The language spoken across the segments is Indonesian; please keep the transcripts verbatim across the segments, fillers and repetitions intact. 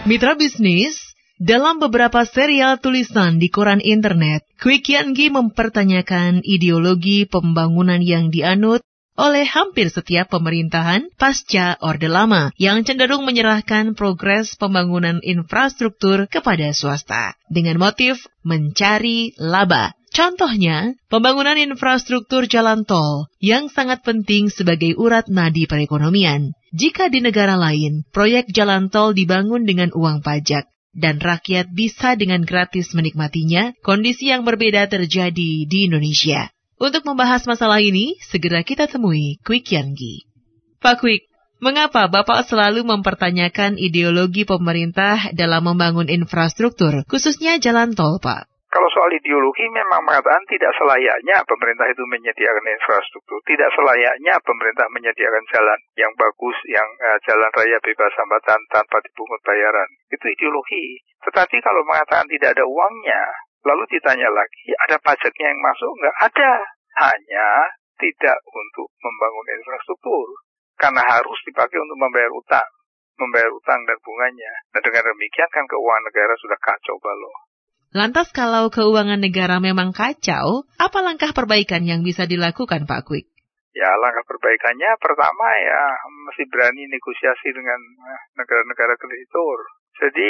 Mitra bisnis, dalam beberapa serial tulisan di koran internet, Kwik Kian Gi mempertanyakan ideologi pembangunan yang dianut oleh hampir setiap pemerintahan pasca Orde Lama yang cenderung menyerahkan progres pembangunan infrastruktur kepada swasta dengan motif mencari laba. Contohnya, pembangunan infrastruktur jalan tol yang sangat penting sebagai urat nadi perekonomian. Jika di negara lain, proyek jalan tol dibangun dengan uang pajak dan rakyat bisa dengan gratis menikmatinya, kondisi yang berbeda terjadi di Indonesia. Untuk membahas masalah ini, segera kita temui Kwik Kian Gi. Pak Kwik, mengapa Bapak selalu mempertanyakan ideologi pemerintah dalam membangun infrastruktur, khususnya jalan tol, Pak? Kalau soal ideologi memang mengatakan tidak selayaknya pemerintah itu menyediakan infrastruktur, tidak selayaknya pemerintah menyediakan jalan yang bagus, yang uh, jalan raya bebas hambatan tanpa dipungut bayaran. Itu ideologi. Tetapi kalau mengatakan tidak ada uangnya, lalu ditanya lagi, ada pajaknya yang masuk? Enggak ada. Hanya tidak untuk membangun infrastruktur. Karena harus dipakai untuk membayar utang. Membayar utang dan bunganya. Dan dengan demikian kan keuangan negara sudah kacau balau. Lantas kalau keuangan negara memang kacau, apa langkah perbaikan yang bisa dilakukan, Pak Kwik? Ya, langkah perbaikannya pertama ya mesti berani negosiasi dengan negara-negara kreditur. Jadi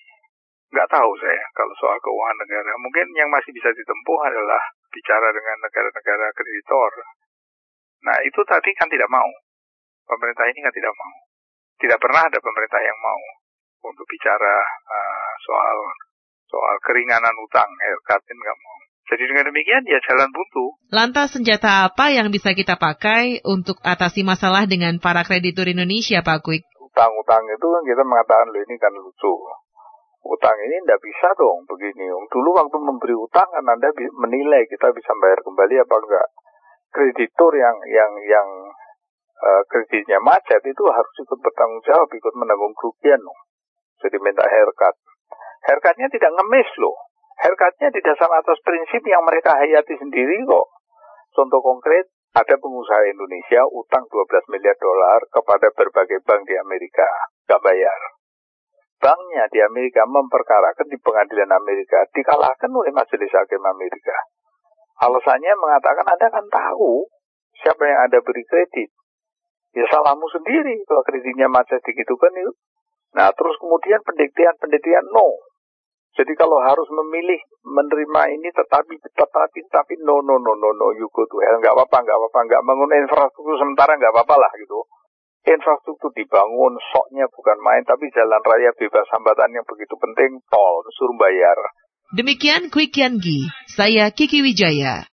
nggak tahu saya kalau soal keuangan negara. Mungkin yang masih bisa ditempuh adalah bicara dengan negara-negara kreditor. Nah itu tadi kan tidak mau. Pemerintah ini kan tidak mau. Tidak pernah ada pemerintah yang mau untuk bicara uh, soal soal keringanan utang. Haircut nggak mau. Jadi dengan demikian ya jalan buntu. Lantas senjata apa yang bisa kita pakai untuk atasi masalah dengan para kreditur Indonesia, Pak Kwik? Utang-utang itu kan kita mengatakan loh ini kan lucu. Utang ini tidak bisa dong begini. Dulu waktu memberi utang kan Anda menilai kita bisa bayar kembali apa enggak. Kreditur yang yang yang uh, kreditnya macet itu harus ikut bertanggung jawab, ikut menanggung kerugian loh. Jadi minta haircut. Haircutnya tidak ngemis loh. Haircutnya didasar atas prinsip yang mereka hayati sendiri kok. Contoh konkret, ada pengusaha Indonesia utang dua belas miliar dolar kepada berbagai bank di Amerika. Gak bayar. Banknya di Amerika memperkarakan di pengadilan Amerika, dikalahkan oleh majelis hakim Amerika. Alasannya mengatakan Anda kan tahu siapa yang Anda beri kredit. Ya salahmu sendiri kalau kreditnya macet begitu kan itu. Nah terus kemudian pendektian-pendektian no. Jadi kalau harus memilih menerima ini tetapi tetapi tapi no no no no no you go to hell, nggak apa-apa nggak apa-apa nggak bangun infrastruktur sementara nggak apa-apa lah gitu. Infrastruktur dibangun, soknya bukan main, tapi jalan raya bebas hambatan yang begitu penting, tol, suruh bayar. Demikian Kwik Kian Gi, saya Kiki Wijaya.